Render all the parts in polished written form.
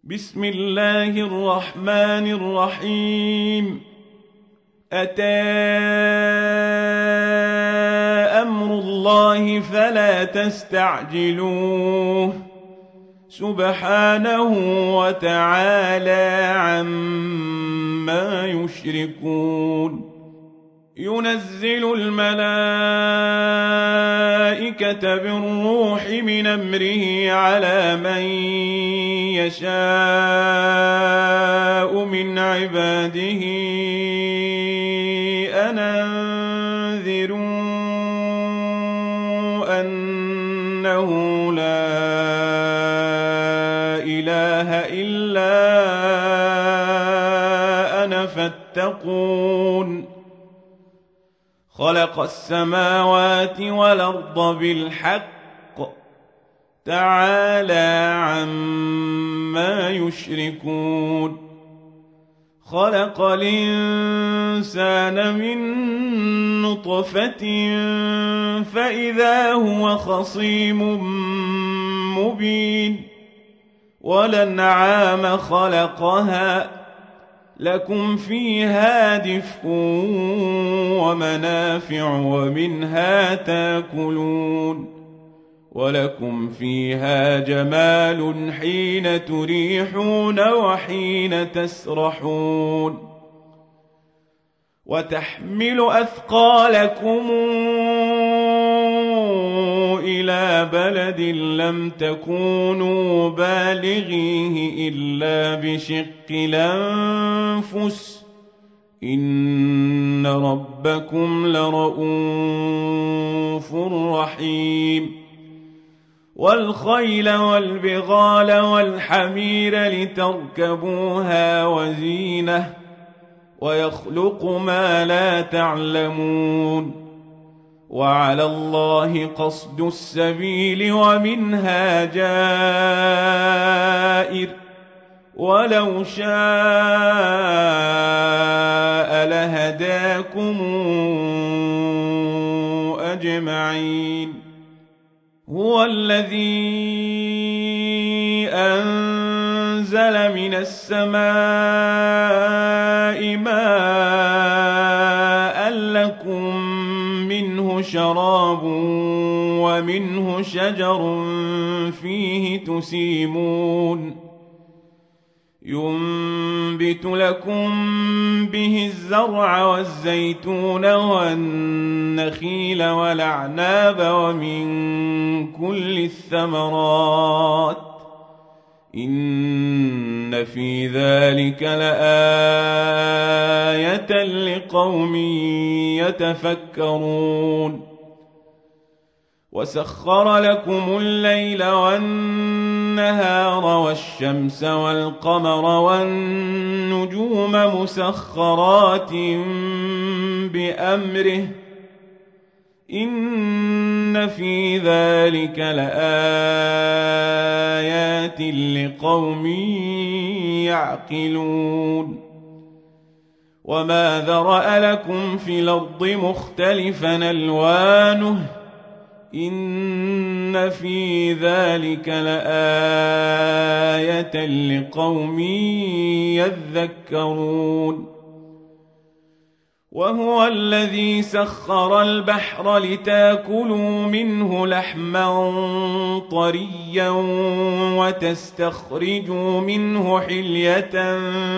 بسم الله الرحمن الرحيم. أتى أمر الله فلا تستعجلوه سبحانه وتعالى عما يشركون. ينزل الملائكة بالروح من أمره على من يشاء من عباده أن أنذروا أنه لا إله إلا أنا فاتقون. خلق السماوات والأرض بالحق تعالى عما يشركون. خلق الإنسان من نطفة فإذا هو خصيم مبين. والأنعام خلقها لكم فيها دفء ومنافع ومنها تاكلون. ولكم فيها جمال حين تريحون وحين تسرحون. وتحمل أثقالكم إلى بلد لم تكونوا بالغيه إلا بشق الأنفس إن ربكم لرؤوف رحيم. والخيل والبغال والحمير لتركبوها وزينة ويخلق ما لا تعلمون. وعلى الله قصد السبيل ومنها جائر ولو شاء لهداكم أجمعين. هو الذي أنزل من السماء ماء لكم منه شراب ومنه شجر فيه تسيمون. ينبت لكم به الزرع والزيتون والنخيل والأعناب ومن كل الثمرات إن في ذلك لآية لقوم يتفكرون. وسخر لكم الليل والنهار والشمس والقمر والنجوم مسخرات بأمره إن في ذلك لآيات لقوم يعقلون. وما ذرأ لكم في الأرض مختلفا ألوانه إن في ذلك لآية لقوم يذكرون. وهو الذي سخر البحر لتاكلوا منه لحما طريا وتستخرجوا منه حلية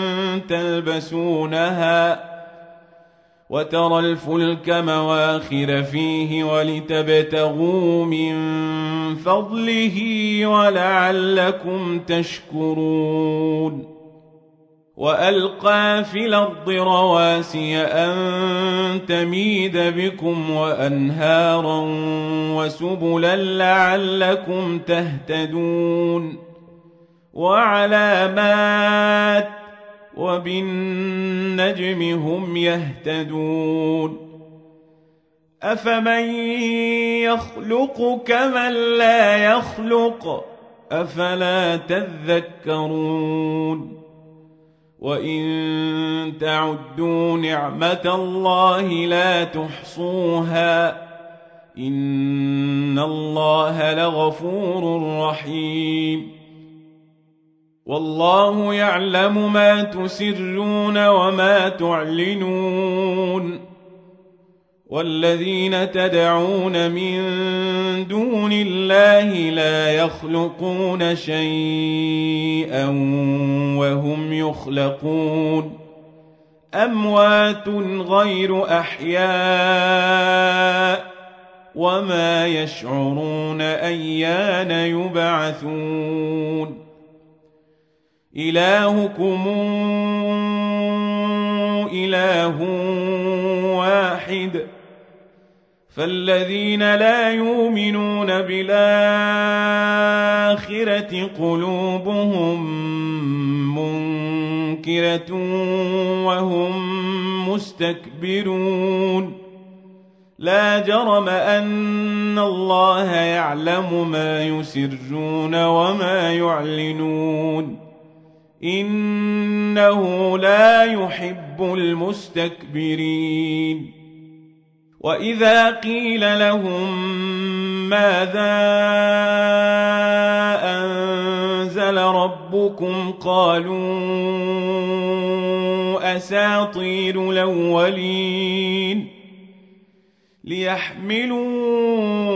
تلبسونها وترى الفلك مواخر فيه ولتبتغوا من فضله ولعلكم تشكرون. وألقى في الأرض رواسي أن تميد بكم وأنهارا وسبلا لعلكم تهتدون. وعلامات وبالنجم هم يهتدون. أفمن يخلق كمن لا يخلق أفلا تذكرون. وإن تعدوا نعمة الله لا تحصوها إن الله لغفور رحيم. والله يعلم ما تسرون وما تعلنون والذين تدعون من دون الله لا يخلقون شيئا وهم يخلقون أموات غير أحياء وما يشعرون أيان يبعثون إلهكم إله واحد فالذين لا يؤمنون بالآخرة قلوبهم منكرة وهم مستكبرون لا جرم أن الله يعلم ما يسرون وما يعلنون إنه لا يحب المستكبرين وإذا قيل لهم ماذا أنزل ربكم قالوا أساطير الأولين ليحملوا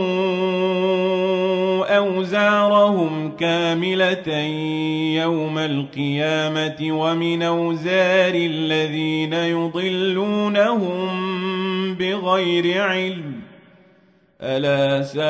أوزارهم كاملة يوم القيامة ومن أوزار الذين يضلونهم بغير علم ألا ساء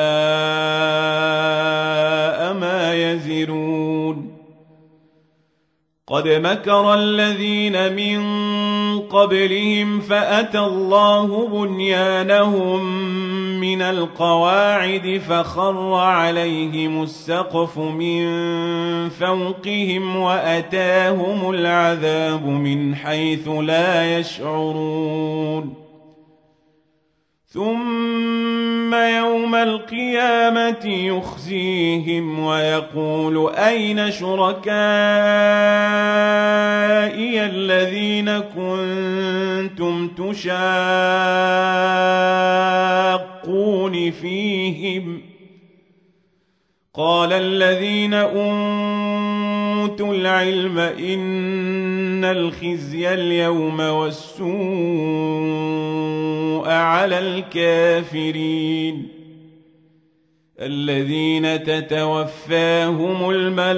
ما يزرون قد مكر الذين من قبلهم فأتى الله بنيانهم من القواعد فخر عليهم السقف من فوقهم وأتاهم العذاب من حيث لا يشعرون ثم يوم القيامة يخزيهم ويقول أين شركائي الذين كنتم تشاقون فيهم قال الذين أوتوا العلم إن الخزي اليوم والسوء على الكافرين الذين تتوفاهم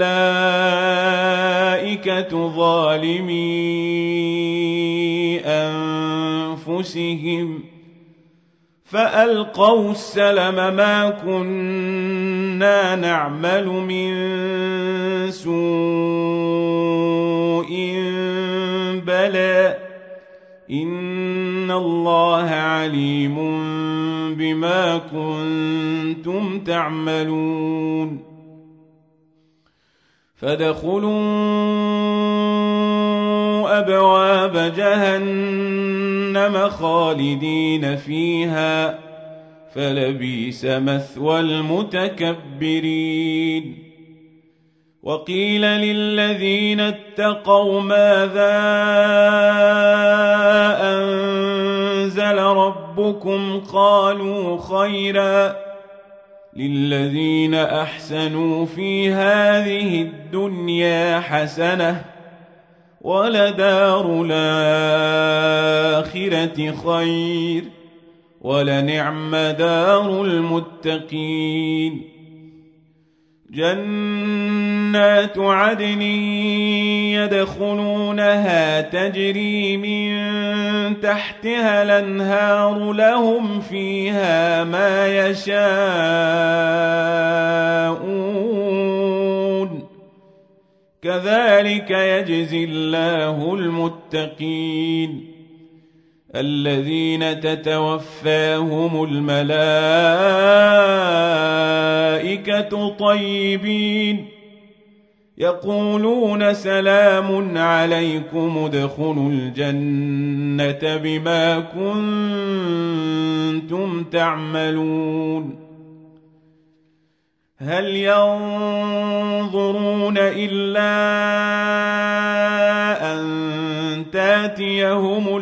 الملائكة ظالمي أنفسهم فألقوا السلم ما كنا نعمل من سوء بلى إن الله عليم بما كنتم تعملون فادخلوا أبواب جهنم خالدين فيها فلبئس مثوى المتكبرين وقيل للذين اتقوا ماذا أنزل ربكم قالوا خيرا للذين أحسنوا في هذه الدنيا حسنة ولدار الآخرة خير ولنعم دار المتقين جنات عدن يدخلونها تجري من تحتها الأنهار لهم فيها ما يشاءون كذلك يجزي الله المتقين الذين تتوفاهم الملائكة طيبين يقولون سلام عليكم ادخلوا الجنة بما كنتم تعملون هل ينظرون إلا أن تاتيهم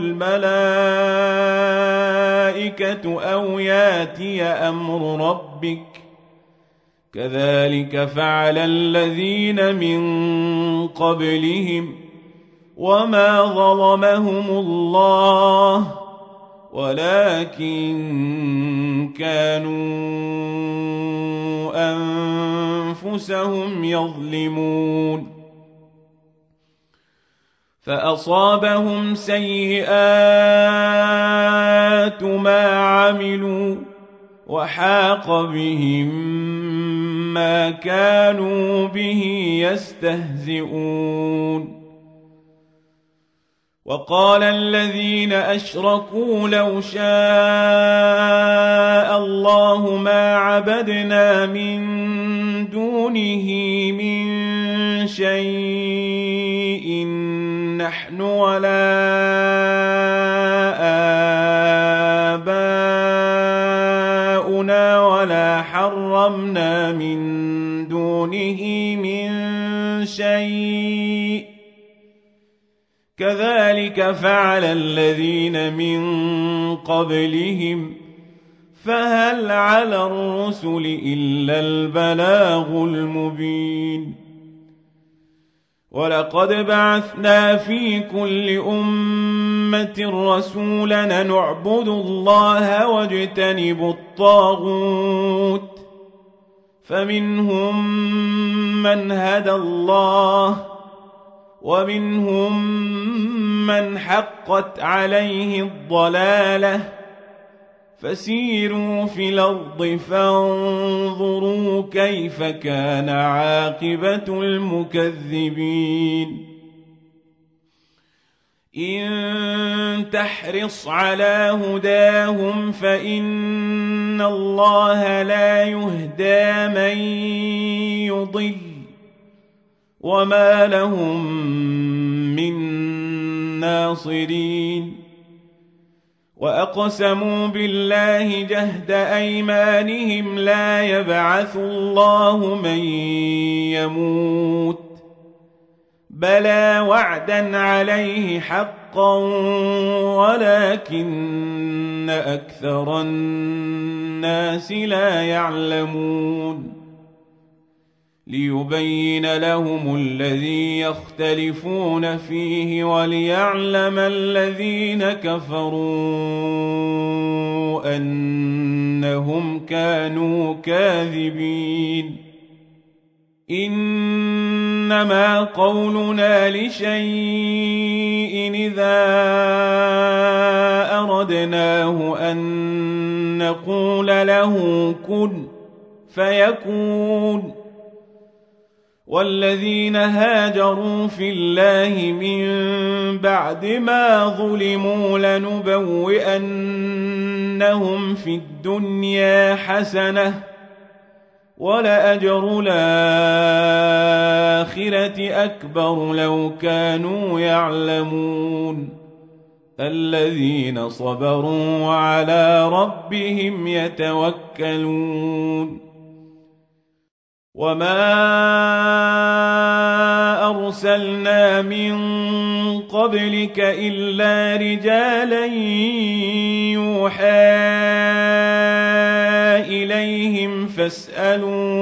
الملائكة أو ياتي أمر ربك كذلك فعل الذين من قبلهم وما ظلمهم الله ولكن كانوا أنفسهم يظلمون فأصابهم سيئات ما عملوا وحاق بهم ما كانوا به يستهزئون وقال الذين أشركوا لو شاء الله ما عبدنا من دونه من شيء نحن ولا آباؤنا ولا حرمنا من دونه من شيء كذلك فعل الذين من قبلهم فهل على الرسل إلا البلاغ المبين ولقد بعثنا في كل أمة رسولا نعبد الله واجتنب الطاغوت فمنهم من هدى الله ومنهم من حقت عليه الضلالة فسيروا في الأرض فانظروا كيف كان عاقبة المكذبين إن تحرص على هداهم فإن الله لا يهدى من يضل وما لهم من ناصرين وأقسموا بالله جهد أيمانهم لا يبعث الله من يموت بلى وعدا عليه حقا ولكن أكثر الناس لا يعلمون ليبين لهم الذي يختلفون فيه وليعلم الذين كفروا أنهم كانوا كاذبين إنما قولنا لشيء إذا أردناه أن نقول له كن فيكون والذين هاجروا في الله من بعد ما ظلموا لنبوئنهم في الدنيا حسنة ولأجر الآخرة أكبر لو كانوا يعلمون الذين صبروا وعلى ربهم يتوكلون وما أرسلنا من قبلك إلا رجالا يوحى إليهم فاسألوا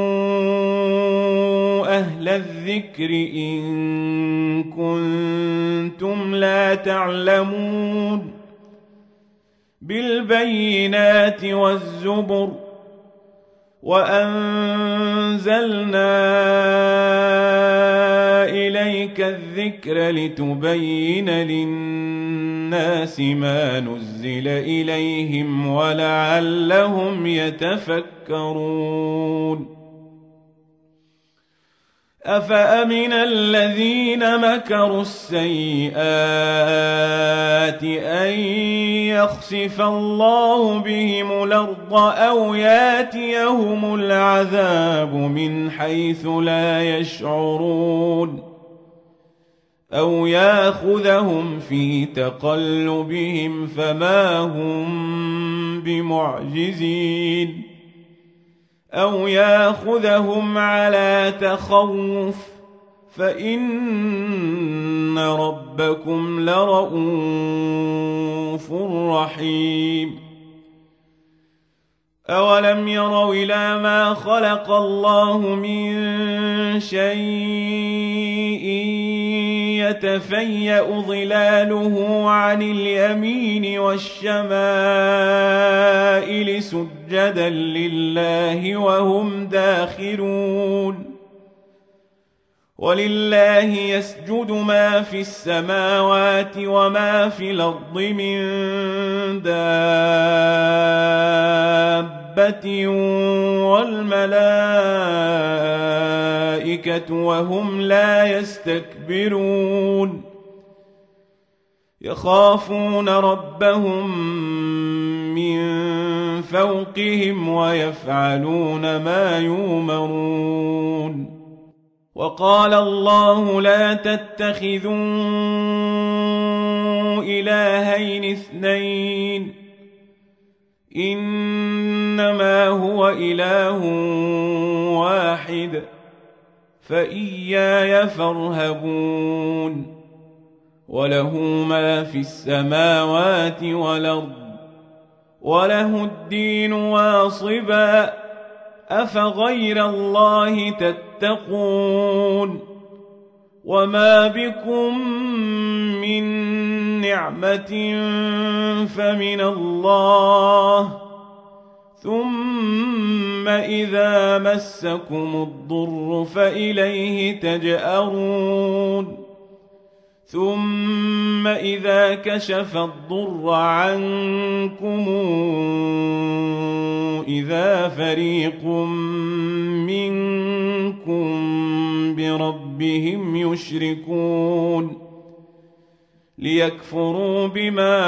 أهل الذكر إن كنتم لا تعلمون بالبينات والزبر وأنزلنا إليك الذكر لتبين للناس ما نزل إليهم ولعلهم يتفكرون أفأمن الذين مكروا السيئات أن يخسف الله بهم الأرض أو ياتيهم العذاب من حيث لا يشعرون أو ياخذهم في تقلبهم فما هم بمعجزين أو ياخذهم على تخوف فإن ربكم لرؤوف رحيم أولم يروا إلى ما خلق الله من شيء يتفيأ ظلاله عن اليمين والشمائل سجدا لله وهم داخرون ولله يسجد ما في السماوات وما في الأرض من دابة والملائكة وهم لا يستكبرون يخافون ربهم من فوقهم ويفعلون ما يؤمرون وقال الله لا تتخذوا إلهين اثنين إنما هو إله واحد فإياي فارهبون وله ما في السماوات والأرض وله الدين واصبا أفغير الله تتقون وما بكم من نعمة فمن الله ثم إذا مسكم الضر فإليه تجأرون ثم إذا كشف الضر عنكم إذا فريق منكم بربهم يشركون ليكفروا بما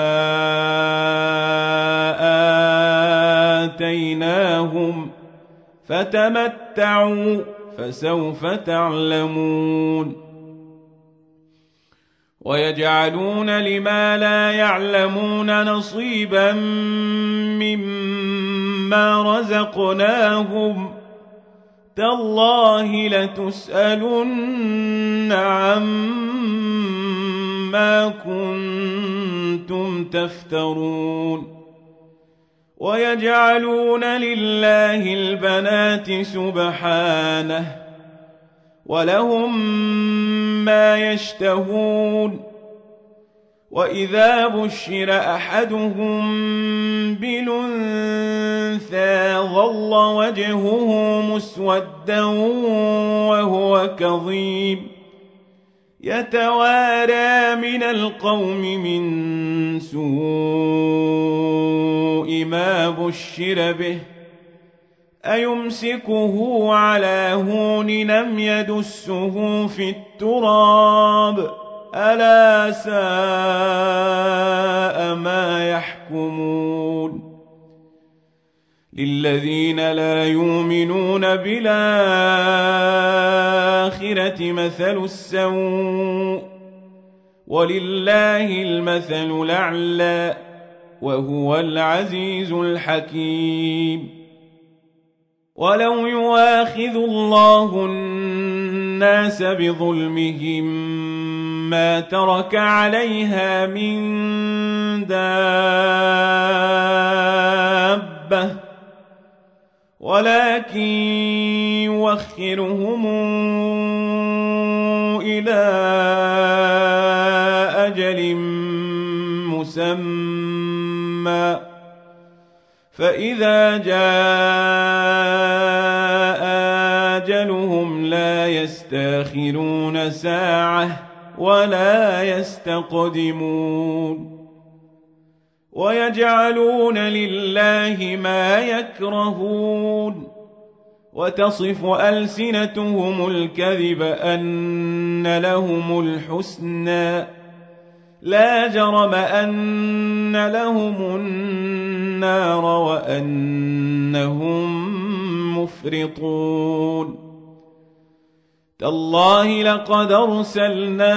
آتيناهم فتمتعوا فسوف تعلمون ويجعلون لما لا يعلمون نصيبا مما رزقناهم تالله لتسألن عما كنتم تفترون ويجعلون لله البنات سبحانه ولهم ما يشتهون وإذا بشر أحدهم بالأنثى ظل وجهه مسودا وهو كظيم يتوارى من القوم من سوء ما بشر به أيمسكه على هون لم يدسه في التراب ألا ساء ما يحكمون للذين لا يؤمنون بالآخرة مثل السوء ولله المثل الأعلى وهو العزيز الحكيم ولو يؤاخذ الله الناس بظلمهم ما ترك عليها من دابة ولكن يؤخرهم إلى أجل مسمى فإذا جاء أجلهم لا يستأخرون ساعة ولا يستقدمون ويجعلون لله ما يكرهون وتصف ألسنتهم الكذب أن لهم الحسنى لا جرم أن لهم النار وأنهم مفرطون تالله لقد أرسلنا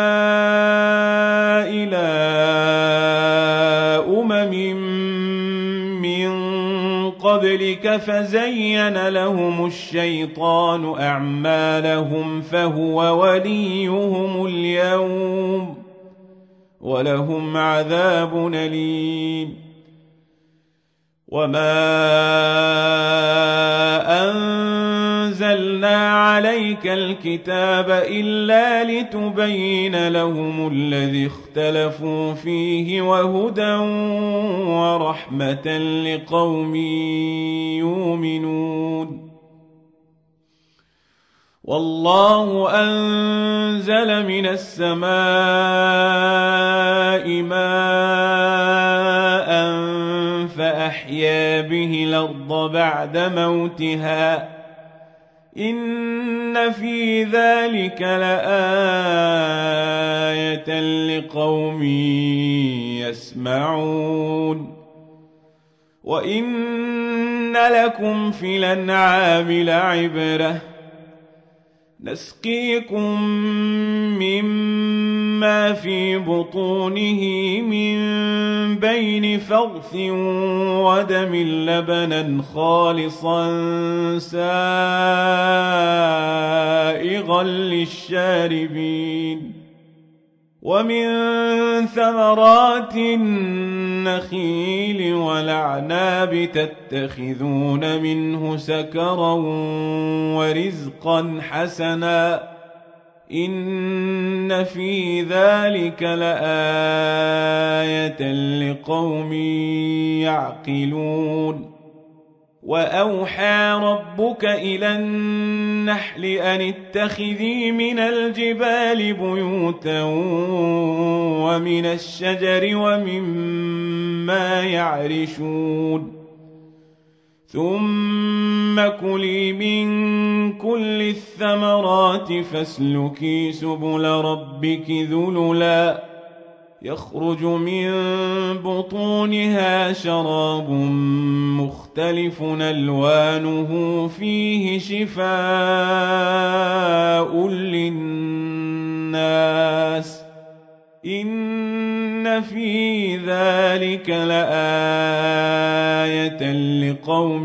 إلى من قبلك فزين لهم الشيطان أعمالهم فهو وليهم اليوم ولهم عذاب أليم وما أنزلنا عليك الكتاب إلا لتبين لهم الذي اختلفوا فيه وهدى ورحمة لقوم يؤمنون والله أنزل من السماء ماء فأحيا به الأرض بعد موتها إن في ذلك لآية لقوم يسمعون وإن لكم في الأنعام لعبرة نسقيكم مما في بطونه من بين فرث ودم لبنا خالصا سائغا للشاربين ومن ثمرات النخيل والأعناب تتخذون منه سكرا ورزقا حسنا إن في ذلك لآية لقوم يعقلون وأوحى ربك إلى النحل أن اتخذي من الجبال بيوتا ومن الشجر ومما يعرشون ثم كلي من كل الثمرات فاسلكي سبل ربك ذللا يخرج من بطونها شراب مختلف ألوانه فيه شفاء للناس إن في ذلك لآية لقوم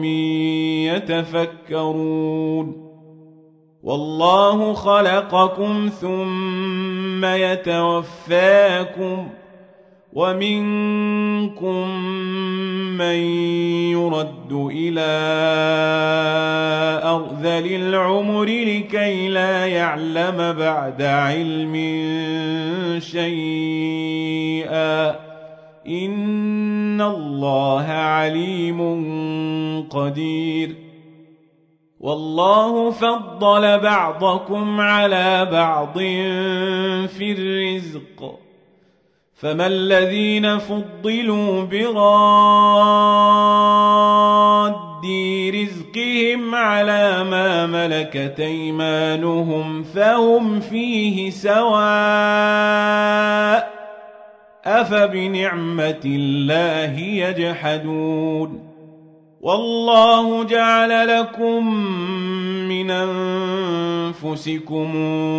يتفكرون والله خلقكم ثم يتوفاكم ومنكم من يرد إلى أرذل العمر لكي لا يعلم بعد علم شيئا إن الله عليم قدير والله فضل بعضكم على بعض في الرزق فما الذين فضلوا براد رزقهم على ما ملكت أيمانهم فهم فيه سواء أفبنعمة الله يجحدون والله جعل لكم من أنفسكم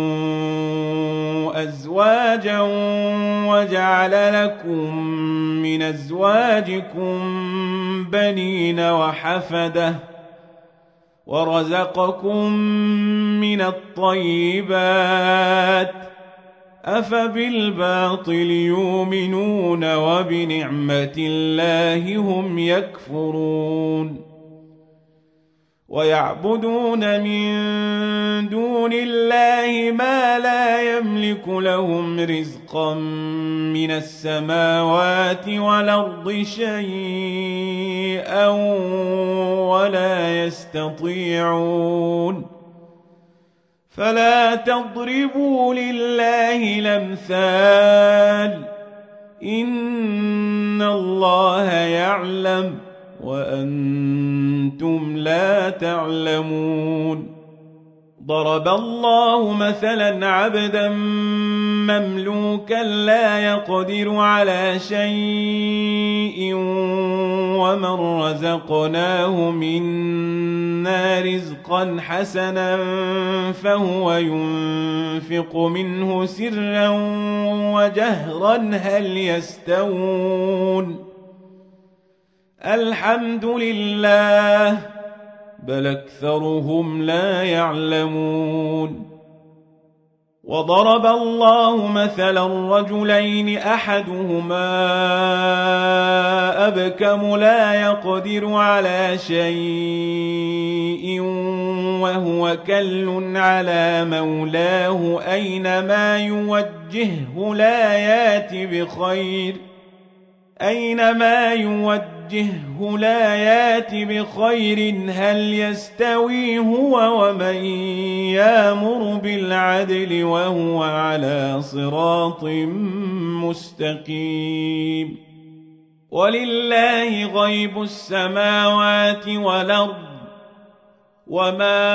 أزواجا وجعل لكم من أزواجكم بنين وحفدة ورزقكم من الطيبات أفبالباطل يؤمنون وبنعمة الله هم يكفرون ويعبدون من دون الله ما لا يملك لهم رزقا من السماوات والأرض شيئا ولا يستطيعون فلا تضربوا لله الأمثال إن الله يعلم وأنتم لا تعلمون ضرب الله مثلا عبدا مملوكا لا يقدر على شيء ومن رزقناه منا رزقا حسنا فهو ينفق منه سرا وجهرا هل يستوون الحمد لله بل أكثرهم لا يعلمون وضرب الله مثلا رجلين أحدهما أبكم لا يقدر على شيء وهو كل على مولاه أينما يوجهه لا يات بخير هل يستوي هو ومن يامر بالعدل وهو على صراط مستقيم ولله غيب السماوات والأرض وما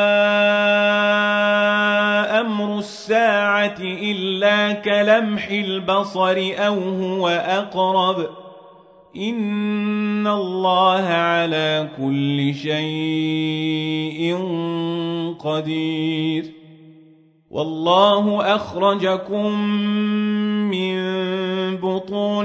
أمر الساعة إلا كلمح البصر أو هو أقرب إن الله على كل شيء قدير والله أخرجكم من بطون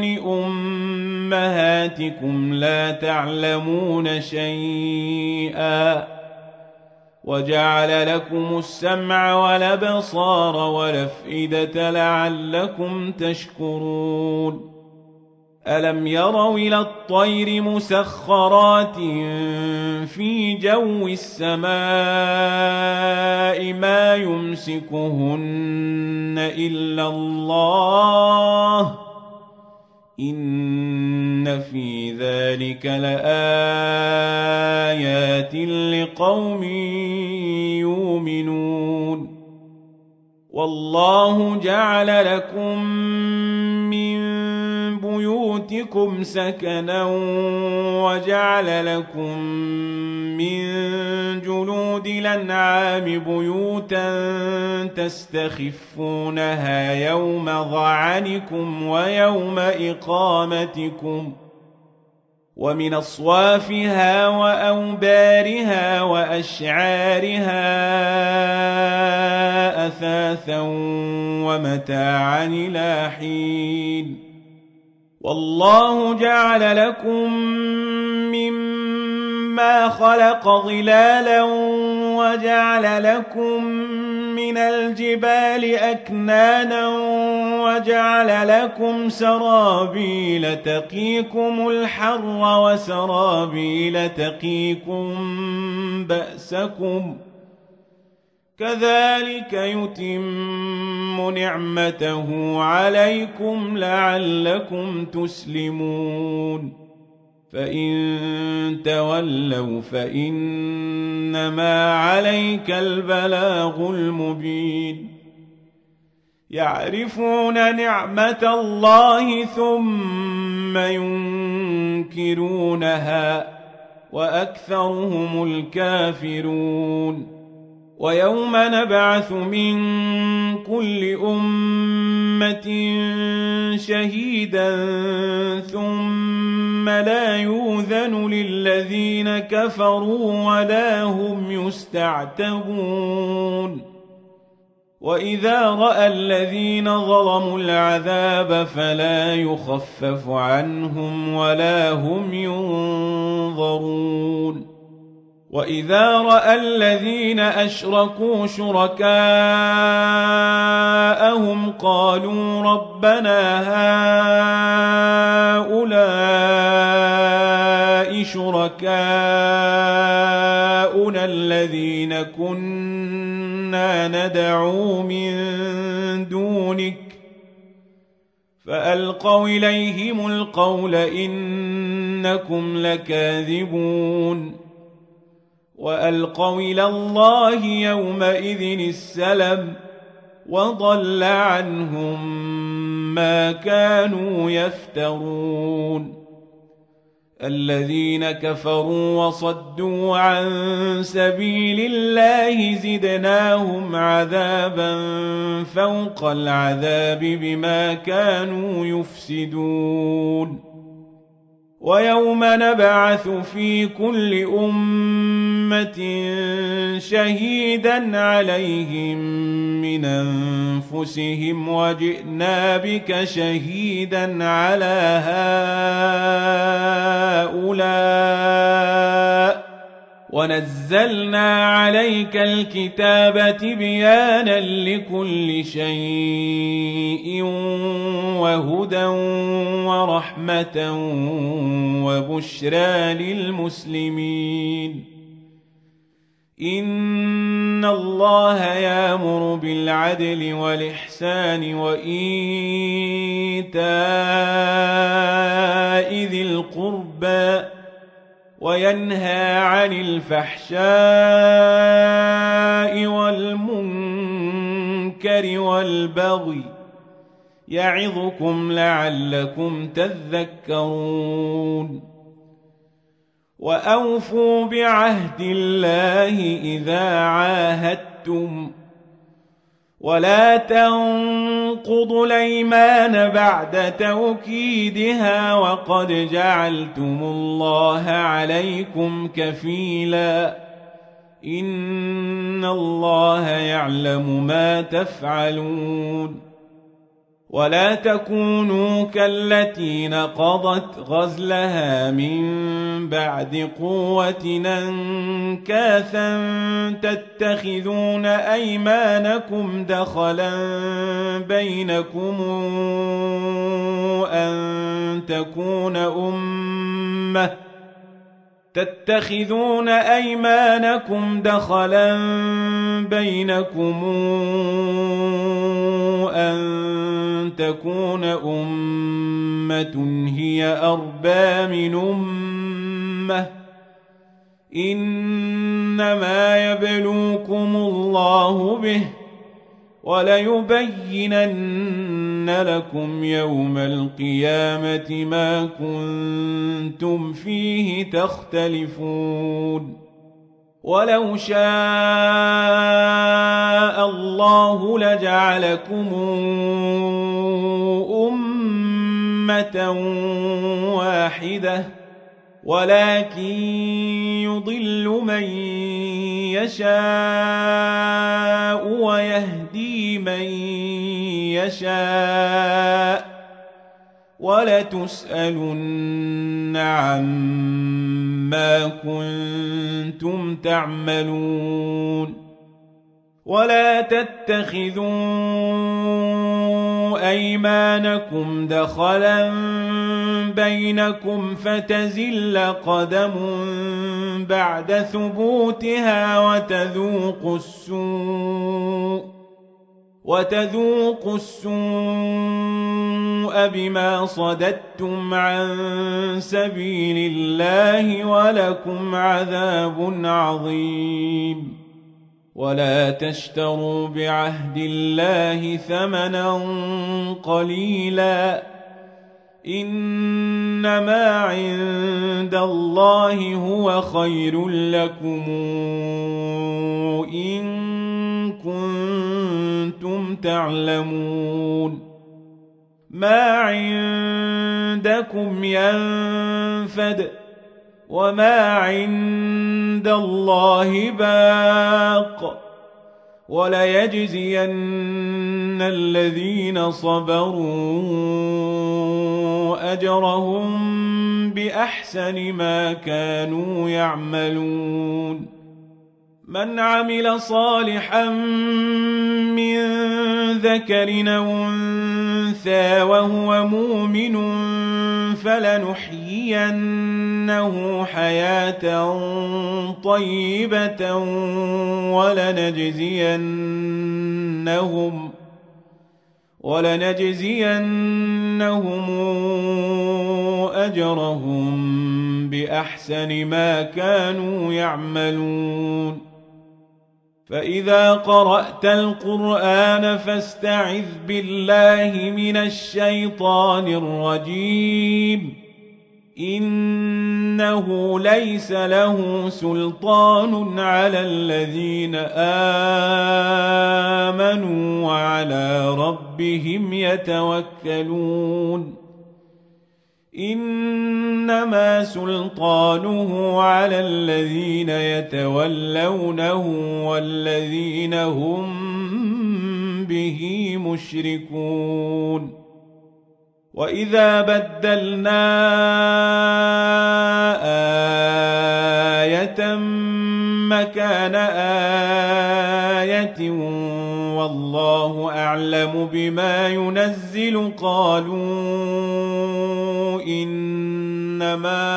أمهاتكم لا تعلمون شيئا وجعل لكم السمع والأبصار والأفئدة لعلكم تشكرون ألم يروا إلى الطير مسخرات في جو السماء ما يمسكهن إلا الله إن في ذلك لآيات لقوم يؤمنون والله جعل لكم من بيوتكم سكنا وجعل لكم من جلود الأنعام بيوتا تستخفونها يوم ظعنكم ويوم إقامتكم ومن أصوافها وأوبارها وأشعارها أثاثا ومتاعا إلى حين والله جعل لكم مما خلق ظلالا وجعل لكم من الجبال أكنانا وجعل لكم سرابيل تقيكم الحر وسرابيل تقيكم بأسكم كذلك يتم نعمته عليكم لعلكم تسلمون فإن تولوا فإنما عليك البلاغ المبين يعرفون نعمة الله ثم ينكرونها وأكثرهم الكافرون ويوم نبعث من كل أمة شهيدا ثم لا يؤذن للذين كفروا ولا هم يستعتبون وإذا رأى الذين ظلموا العذاب فلا يخفف عنهم ولا هم ينظرون وإذا رأى الذين أشركوا شركاءهم قالوا ربنا هؤلاء شركاؤنا الذين كنا ندعو من دونك فألقوا إليهم القول إنكم لكاذبون وألقوا إلى الله يومئذ السلم وضل عنهم ما كانوا يفترون الذين كفروا وصدوا عن سبيل الله زدناهم عذابا فوق العذاب بما كانوا يفسدون ويوم نبعث في كل أمة شهيدا عليهم من أنفسهم وجئنا بك شهيدا على هؤلاء ونزلنا عليك الكتاب تبيانا لكل شيء وهدى ورحمة وبشرى للمسلمين إن الله يأمر بالعدل والإحسان وإيتاء ذي القربى وينهى عن الفحشاء والمنكر والبغي يعظكم لعلكم تذكرون وأوفوا بعهد الله إذا عاهدتم ولا تنقضوا الأيمان بعد توكيدها وقد جعلتم الله عليكم كفيلا إن الله يعلم ما تفعلون ولا تكونوا كالتي نقضت غزلها من بعد قوة أنكاثا تتخذون أيمانكم دخلا بينكم أن تكون أمة هي أربى من أمة إنما يبلوكم الله به وليبينن لكم يوم القيامة ما كنتم فيه تختلفون ولو شاء الله لجعلكم أمة واحدة ولكن يضل من يشاء ويهدي من يشاء ولتسألن عما كنتم تعملون ولا تتخذوا أيمانكم دخلا بينكم فتزل قدم بعد ثبوتها وتذوقوا السوء بما صددتم عن سبيل الله ولكم عذاب عظيم ولا تشتروا بعهد الله ثمنا قليلا إنما عند الله هو خير لكم إن كنتم تعلمون ما عندكم ينفد وما عند الله باق وليجزين الذين صبروا أجرهم بأحسن ما كانوا يعملون من عمل صالحا من ذكر أو أنثى وهو مؤمن فلنحيينه حياة طيبة ولنجزينهم أجرهم بأحسن ما كانوا يعملون فإذا قرأت القرآن فاستعذ بالله من الشيطان الرجيم إنه ليس له سلطان على الذين آمنوا وعلى ربهم يتوكلون إنما سلطانه على الذين يتولونه والذين هم به مشركون وإذا بدلنا آية مكان آية والله أعلم بما ينزل قالوا إنما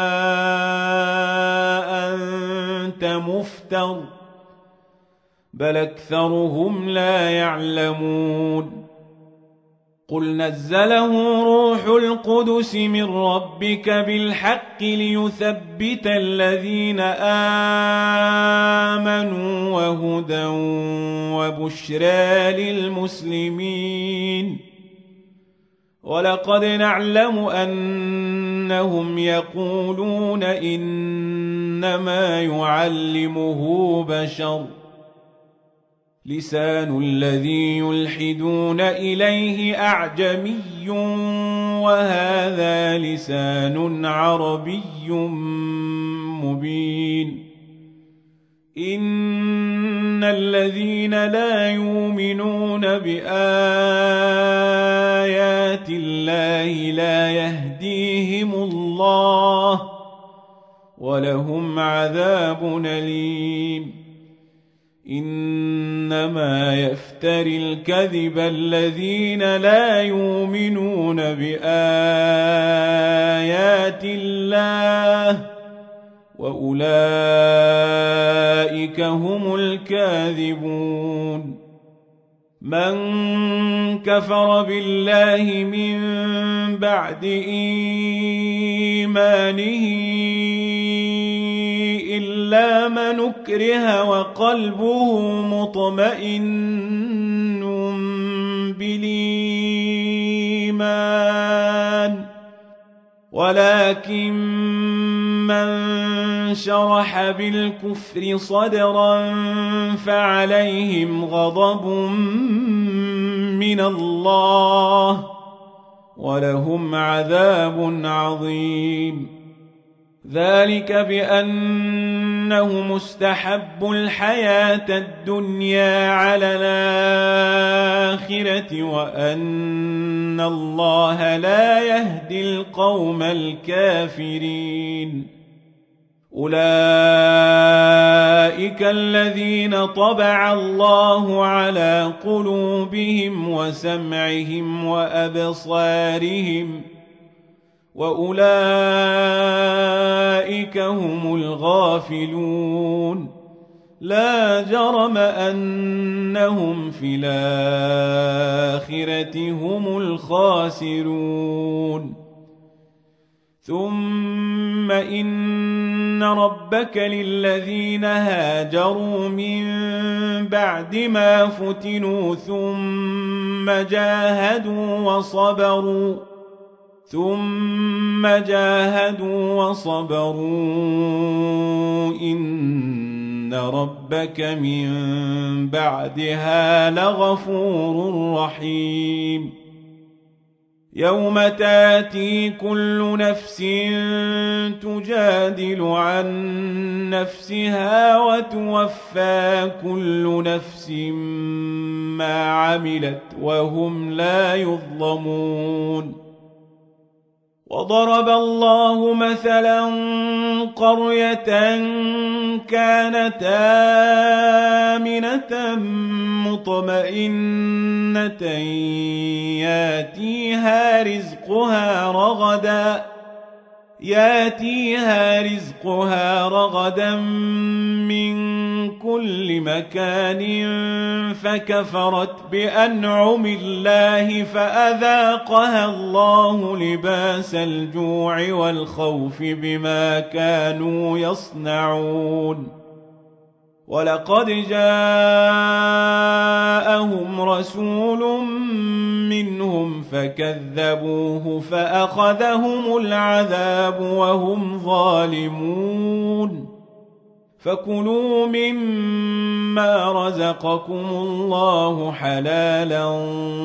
أنت مفتر بل أكثرهم لا يعلمون قل نزله روح القدس من ربك بالحق ليثبت الذين آمنوا وهدى وبشرى للمسلمين ولقد نعلم أنهم يقولون إنما يعلمه بشر لسان الذي يلحدون إليه أعجمي وهذا لسان عربي مبين إن الذين لا يؤمنون بآيات الله لا يهديهم الله ولهم عذاب أليم إنما يفتري الكذب الذين لا يؤمنون بآيات الله وأولئك هم الكاذبون من كفر بالله من بعد إيمانه إلا من أكره وقلبه مطمئن بالإيمان ولكن من شرح بالكفر صدرا فعليهم غضب من الله ولهم عذاب عظيم ذلك بأنه مستحب الحياة الدنيا على الآخرة وأن الله لا يهدي القوم الكافرين أولئك الذين طبع الله على قلوبهم وسمعهم وأبصارهم وأولئك هم الغافلون لا جرم أنهم في الآخرة هم الخاسرون ثم إن ربك للذين هاجروا من بعد ما فتنوا ثم جاهدوا وصبروا إن ربك من بعدها لغفور رحيم يوم تاتي كل نفس تجادل عن نفسها وتوفى كل نفس ما عملت وهم لا يظلمون وضرب الله مثلا قرية كانت آمنة مطمئنة ياتيها رزقها رغدا من كل مكان فكفرت بأنعم الله فأذاقها الله لباس الجوع والخوف بما كانوا يصنعون ولقد جاءهم رسول منهم فكذبوه فأخذهم العذاب وهم ظالمون فكلوا مما رزقكم الله حلالا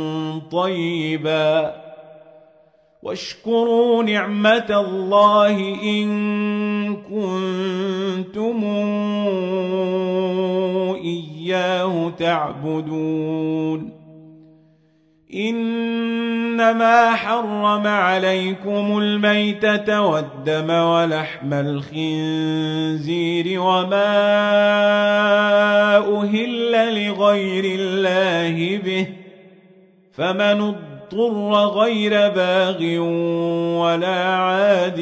طيبا واشكروا نعمة الله إن كنتم إياه تعبدون إن إنما حرم عليكم الميتة والدم ولحم الخنزير وما أهل لغير الله به فمن اضطر غير باغ ولا عاد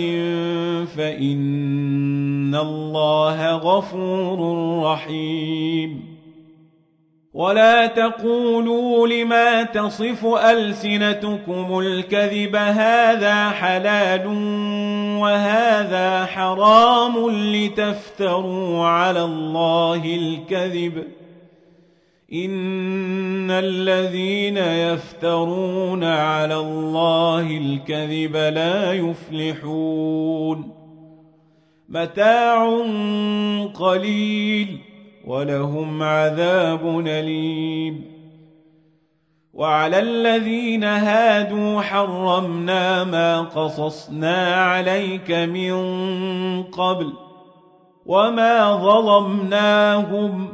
فإن الله غفور رحيم. ولا تقولوا لما تصف ألسنتكم الكذب هذا حلال وهذا حرام لتفتروا على الله الكذب إن الذين يفترون على الله الكذب لا يفلحون. متاع قليل ولهم عذاب أليم. وعلى الذين هادوا حرمنا ما قصصنا عليك من قبل وما ظلمناهم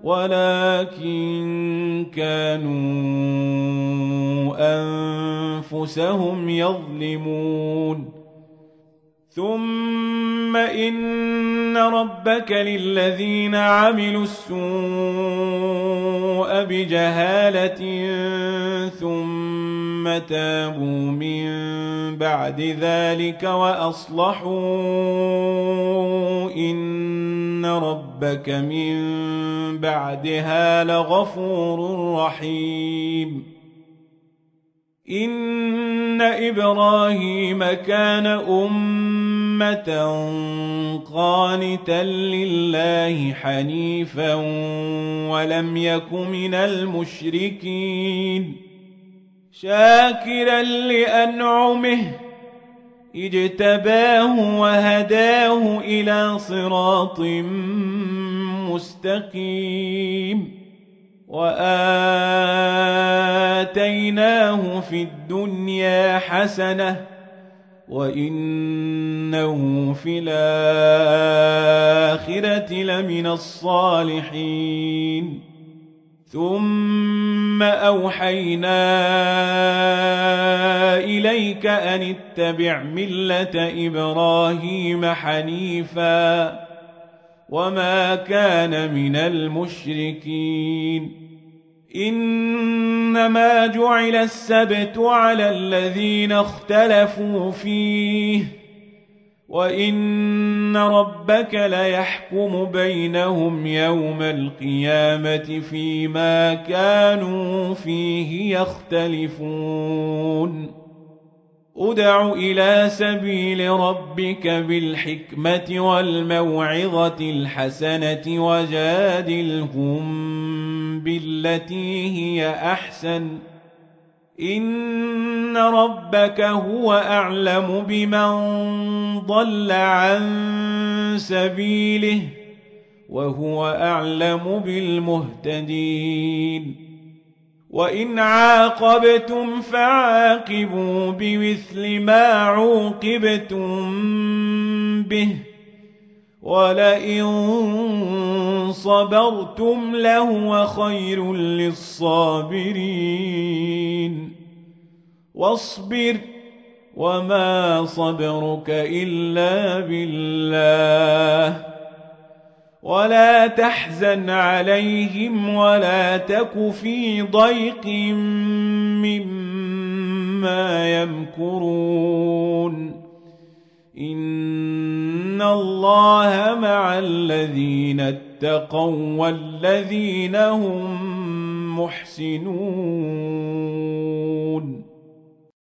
ولكن كانوا أنفسهم يظلمون. ثم إن ربك للذين عملوا السوء بجهالة ثم تابوا من بعد ذلك وأصلحوا إن ربك من بعدها لغفور رحيم. إن إبراهيم كان أمة قانتا لله حنيفا ولم يك من المشركين شاكرا لأنعمه اجتباه وهداه إلى صراط مستقيم. وآتيناه في الدنيا حسنة وإنه في الآخرة لمن الصالحين. ثم أوحينا إليك أن اتبع ملة إبراهيم حنيفا وما كان من المشركين. إنما جعل السبت على الذين اختلفوا فيه وإن ربك ليحكم بينهم يوم القيامة فيما كانوا فيه يختلفون. ادع إلى سبيل ربك بالحكمة والموعظة الحسنة وجادلهم بالتي هي أحسن إن ربك هو أعلم بمن ضل عن سبيله وهو أعلم بالمهتدين. وإن عاقبتم فعاقبوا بمثل ما عوقبتم به ولئن صبرتم لهو خير للصابرين. واصبر وما صبرك إلا بالله ولا تحزن عليهم ولا تك في ضيق مما يمكرون. إن الله مع الذين اتقوا والذين هم محسنون.